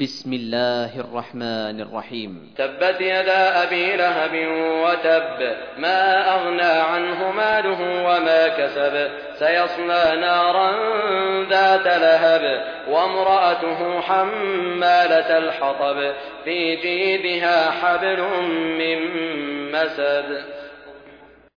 بسم الله الرحمن الرحيم. تبت يدا أبي لهب وتب، ما أغنى عنه ماله وما كسب، سيصلى نارا ذات لهب، وامرأته حمالة الحطب، في جيدها حبل من مسد.